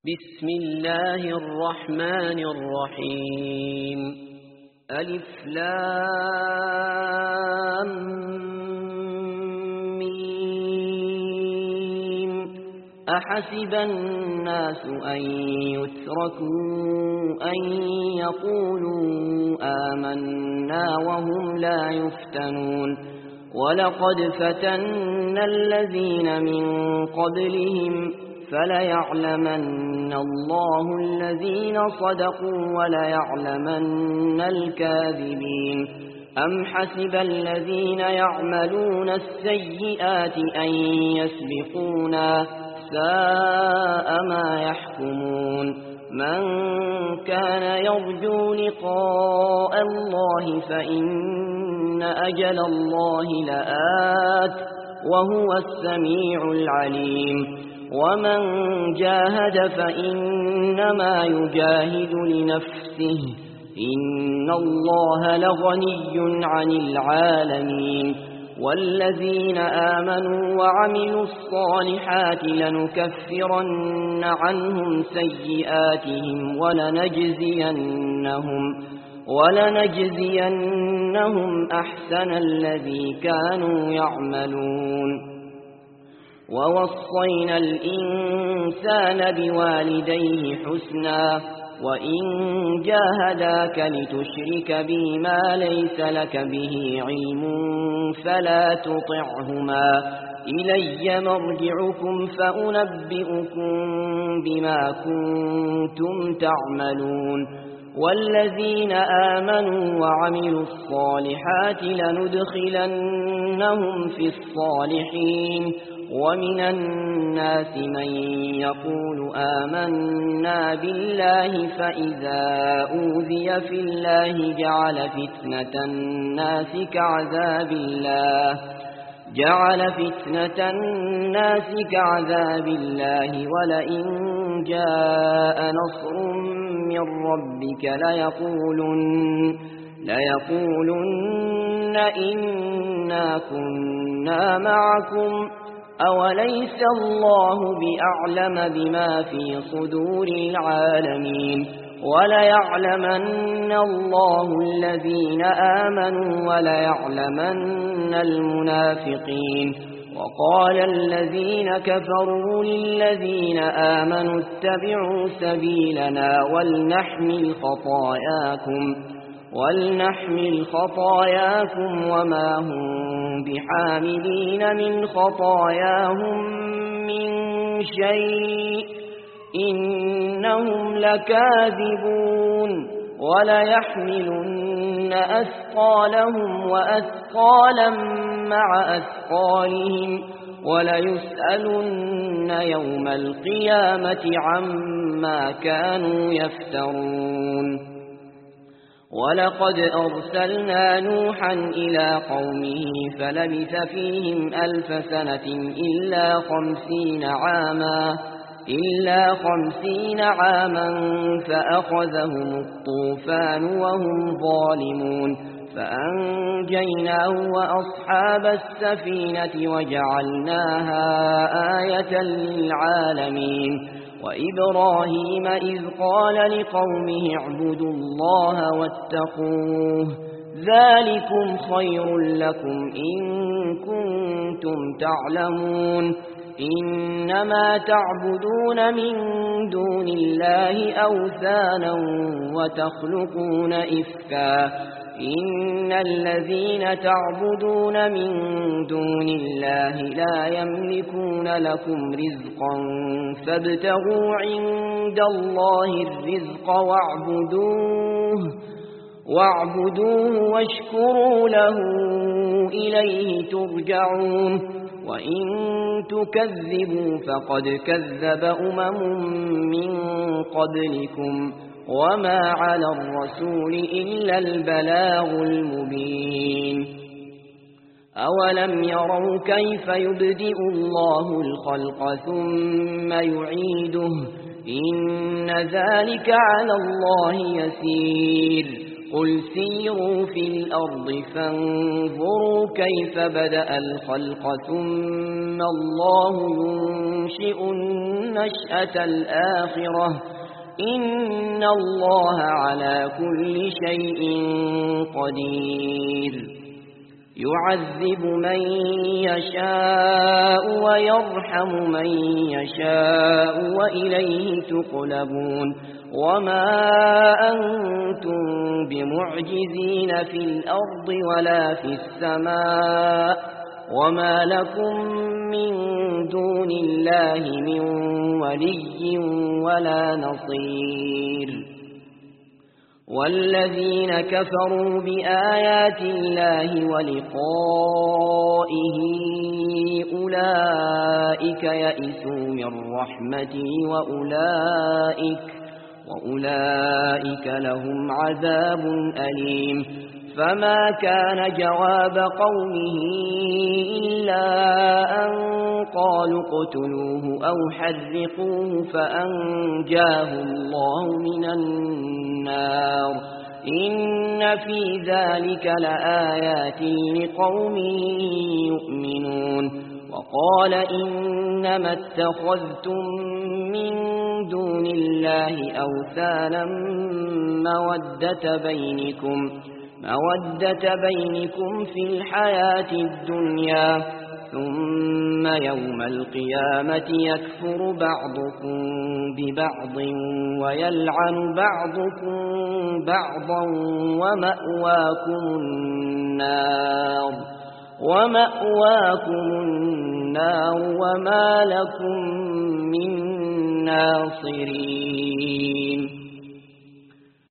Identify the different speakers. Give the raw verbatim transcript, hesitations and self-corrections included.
Speaker 1: بسم الله الرحمن الرحيم. ألف لام ميم. أحسب الناس أن يتركوا أن يقولوا آمنا وهم لا يفتنون. ولقد فتنا الذين من قبلهم فليعلمن الله الذين صدقوا وليعلمن الكاذبين. أم حسب الذين يعملون السيئات أن يسبقونا ساء ما يحكمون. من كان يرجو لقاء الله فإن أجل الله لآت وهو السميع العليم. ومن جاهد فإنما يجاهد لنفسه إن الله لغني عن العالمين. والذين آمنوا وعملوا الصالحات لنكفرن عنهم سيئاتهم ولنجزينهم ولنجزينهم أحسن الذي كانوا يعملون. ووصينا الإنسان بوالديه حسنا وإن جاهداك لتشرك بي ما ليس لك به علم فلا تطعهما إلي مرجعكم فأنبئكم بما كنتم تعملون. والذين آمنوا وعملوا الصالحات لندخلنهم في الصالحين. ومن الناس من يقول آمنا بالله فإذا أوذي في الله جعل فتنة الناس كعذاب الله جعل فتنة الناس كعذاب الله ولئن جاء نصر من ربك ليقولن ليقولن إنا كنا معكم أوليس الله بأعلم بما في صدور العالمين. وليعلمن الله الذين آمنوا وليعلمن المنافقين. وقال الذين كفروا للذين آمنوا اتبعوا سبيلنا ولنحمل خطاياكم ولنحمل خطاياكم وما هم بحاملين من خطاياهم من شيء إنهم لكاذبون. وليحملن أثقالهم وأثقالا مع أثقالهم وليسألن يوم القيامة عما كانوا يفترون. ولقد أرسلنا نوحا إلى قومه فلبث فيهم ألف سنة إلا خمسين عاما إلا خمسين عاما فأخذهم الطوفان وهم ظالمون. فأنجيناه وأصحاب السفينة وجعلناها آية للعالمين. وإبراهيم إذ قال لقومه اعبدوا الله واتقوه ذلكم خير لكم إن كنتم تعلمون. إنما تعبدون من دون الله أوثانا وتخلقون إفكا إن الذين تعبدون من دون الله لا يملكون لكم رزقا فابتغوا عند الله الرزق واعبدوه واعبدوه واشكروا له إليه ترجعون. وإن تكذبوا فقد كذب أمم من قبلكم وما على الرسول إلا البلاغ المبين. أولم يروا كيف يبدئ الله الخلق ثم يعيده إن ذلك على الله يسير. قل سيروا في الأرض فانظروا كيف بدأ الخلق ثم الله ينشئ النشأة الآخرة إن الله على كل شيء قدير يعذب من يشاء ويرحم من يشاء وإليه تقلبون وما أنتم بمعجزين في الأرض ولا في السماء وما لكم من دون الله من ولي ولا نصير والذين كفروا بآيات الله ولقائه أولئك يئسوا من رحمتي وأولئك, وأولئك لهم عذاب أليم فما كان جواب قومه إلا أن قالوا اقتلوه أو حرقوه فأنجاه الله من النار إن في ذلك لآيات لقوم يؤمنون وقال إنما اتخذتم من دون الله أوثانا مودة بينكم مودة بينكم في الحياة الدنيا ثم يوم القيامة يكفر بعضكم ببعض ويلعن بعضكم بعضا ومأواكم النار ومأواكم النار وما لكم من ناصرين